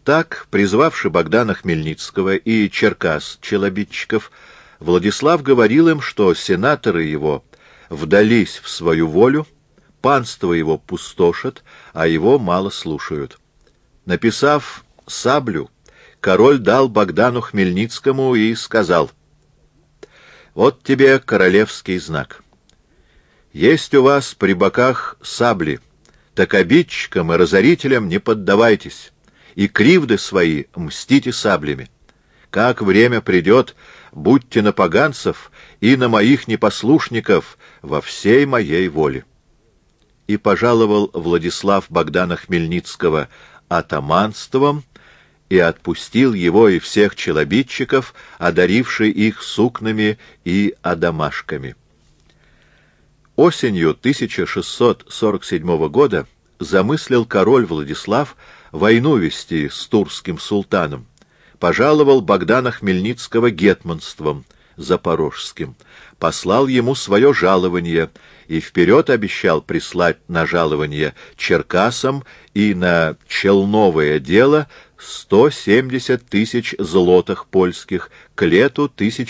Так, призвавши Богдана Хмельницкого и Черкас-челобитчиков, Владислав говорил им, что сенаторы его вдались в свою волю, панство его пустошат, а его мало слушают. Написав саблю, король дал Богдану Хмельницкому и сказал: «Вот тебе королевский знак. Есть у вас при боках сабли, так обидчикам и разорителям не поддавайтесь, и кривды свои мстите саблями. Как время придет, будьте на поганцев и на моих непослушников во всей моей воле». И пожаловал Владислав Богдана Хмельницкого атаманством и отпустил его и всех челобитчиков, одаривший их сукнами и одамашками. Осенью 1647 года замыслил король Владислав войну вести с турским султаном, пожаловал Богдана Хмельницкого гетманством запорожским, послал ему свое жалование и вперед обещал прислать на жалование Черкасам и на челновое дело 170 тысяч злотых польских к лету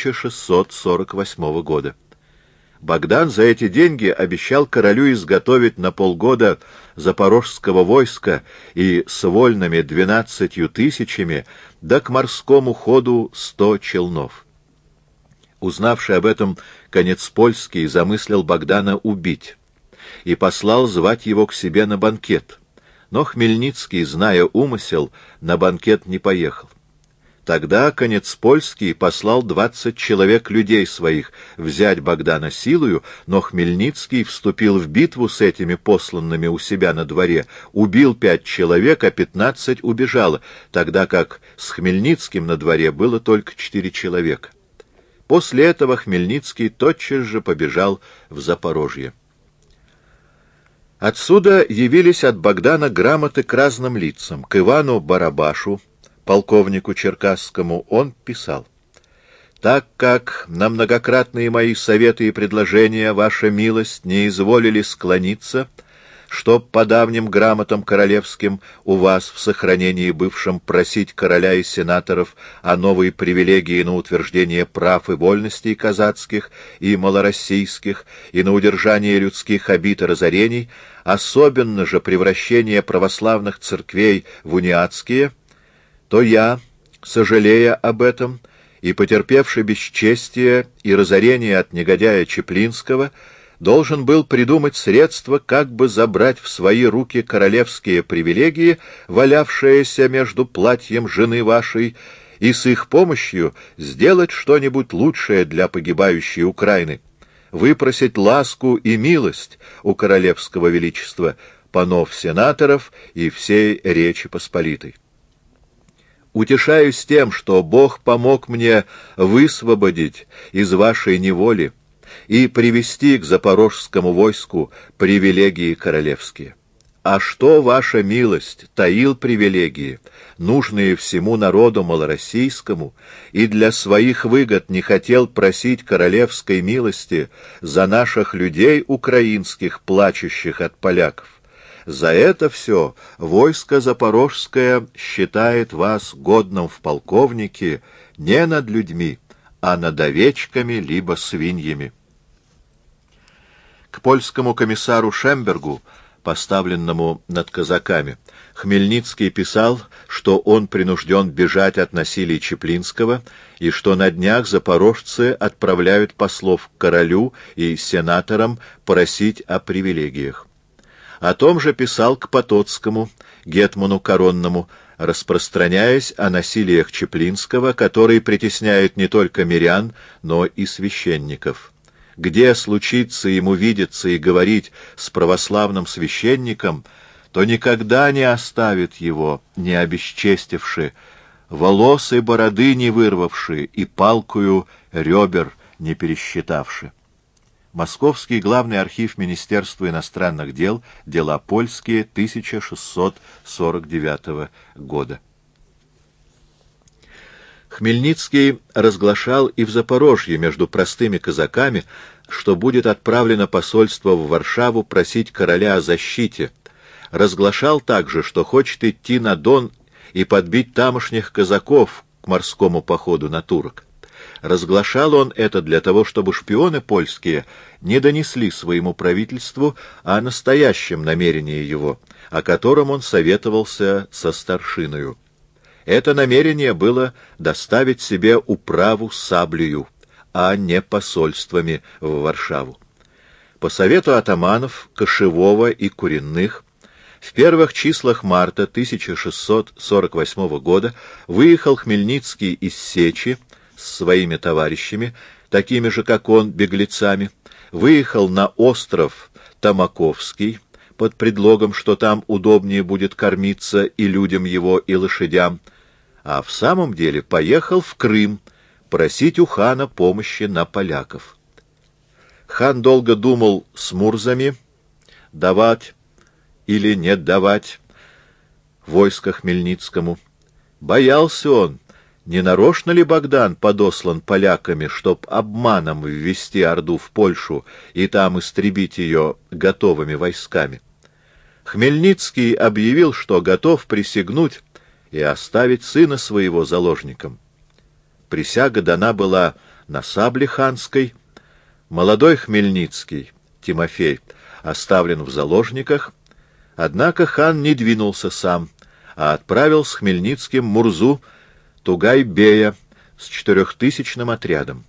1648 года. Богдан за эти деньги обещал королю изготовить на полгода запорожского войска и с вольными 12 тысячами, да к морскому ходу 100 челнов. Узнавший об этом, Конецпольский замыслил Богдана убить и послал звать его к себе на банкет. Но Хмельницкий, зная умысел, на банкет не поехал. Тогда Конецпольский послал 20 человек людей своих взять Богдана силою, но Хмельницкий вступил в битву с этими посланными у себя на дворе, убил 5 человек, а 15 убежало, тогда как с Хмельницким на дворе было только 4 человека. После этого Хмельницкий тотчас же побежал в Запорожье. Отсюда явились от Богдана грамоты к разным лицам. К Ивану Барабашу, полковнику черкасскому, он писал: «Так как на многократные мои советы и предложения ваша милость не изволили склониться, чтоб по давним грамотам королевским у вас в сохранении бывшем просить короля и сенаторов о новой привилегии на утверждение прав и вольностей казацких и малороссийских и на удержание людских обид и разорений, особенно же превращение православных церквей в униатские, то я, сожалея об этом и потерпевший бесчестие и разорение от негодяя Чеплинского, должен был придумать средства, как бы забрать в свои руки королевские привилегии, валявшиеся между платьем жены вашей, и с их помощью сделать что-нибудь лучшее для погибающей Украины, выпросить ласку и милость у королевского величества, панов сенаторов и всей Речи Посполитой. Утешаюсь тем, что Бог помог мне высвободить из вашей неволи и привести к запорожскому войску привилегии королевские. А что ваша милость таил привилегии, нужные всему народу малороссийскому, и для своих выгод не хотел просить королевской милости за наших людей украинских, плачущих от поляков, за это все войско запорожское считает вас годным в полковнике не над людьми, а над овечками либо свиньями». К польскому комиссару Шембергу, поставленному над казаками, Хмельницкий писал, что он принужден бежать от насилия Чеплинского и что на днях запорожцы отправляют послов к королю и сенаторам просить о привилегиях. О том же писал к Потоцкому, гетману коронному, распространяясь о насилиях Чеплинского, который притесняет не только мирян, но и священников. Где случится ему видеться и говорить с православным священником, то никогда не оставит его, не обесчестивши, волос и бороды не вырвавши и палкою ребер не пересчитавши. Московский главный архив Министерства иностранных дел, дела польские, 1649 года. Хмельницкий разглашал и в Запорожье между простыми казаками, что будет отправлено посольство в Варшаву просить короля о защите. Разглашал также, что хочет идти на Дон и подбить тамошних казаков к морскому походу на турок. Разглашал он это для того, чтобы шпионы польские не донесли своему правительству о настоящем намерении его, о котором он советовался со старшиною. Это намерение было доставить себе управу саблею, а не посольствами в Варшаву. По совету атаманов Кошевого и Куренных в первых числах марта 1648 года выехал Хмельницкий из Сечи с своими товарищами, такими же, как он, беглецами, выехал на остров Тамаковский под предлогом, что там удобнее будет кормиться и людям его, и лошадям, а в самом деле поехал в Крым просить у хана помощи на поляков. Хан долго думал с мурзами, давать или не давать войско Хмельницкому. Боялся он, не нарочно ли Богдан подослан поляками, чтоб обманом ввести Орду в Польшу и там истребить ее готовыми войсками. Хмельницкий объявил, что готов присягнуть и оставить сына своего заложником. Присяга дана была на сабле ханской. Молодой Хмельницкий, Тимофей, оставлен в заложниках, однако хан не двинулся сам, а отправил с Хмельницким Мурзу Тугай-бея с 4000-ным отрядом.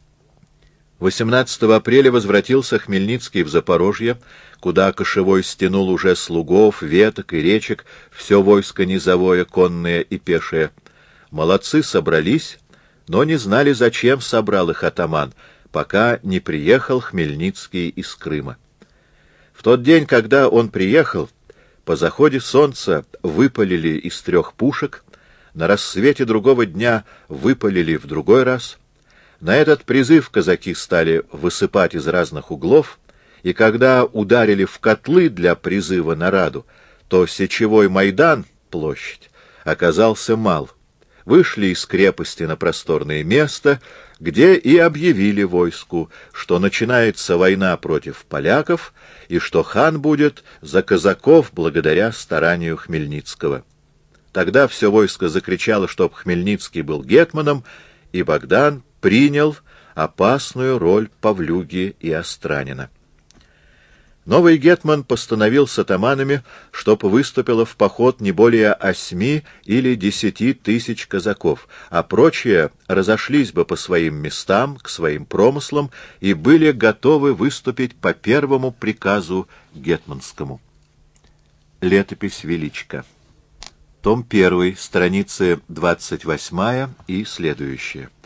18 апреля возвратился Хмельницкий в Запорожье, куда Кошевой стянул уже слугов, веток и речек, все войско низовое, конное и пешее. Молодцы собрались, но не знали, зачем собрал их атаман, пока не приехал Хмельницкий из Крыма. В тот день, когда он приехал, по заходе солнца выпалили из 3 пушек, на рассвете другого дня выпалили в другой раз. На этот призыв казаки стали высыпать из разных углов, и когда ударили в котлы для призыва на раду, то Сечевой Майдан, площадь, оказался мал. Вышли из крепости на просторное место, где и объявили войску, что начинается война против поляков и что хан будет за казаков благодаря старанию Хмельницкого. Тогда все войско закричало, чтоб Хмельницкий был гетманом, и Богдан принял опасную роль Павлюги и Остранина. Новый гетман постановил с атаманами, чтоб выступило в поход не более 8 или 10 тысяч казаков, а прочие разошлись бы по своим местам, к своим промыслам и были готовы выступить по первому приказу гетманскому. Летопись Величко. Том 1, страницы 28 и следующие.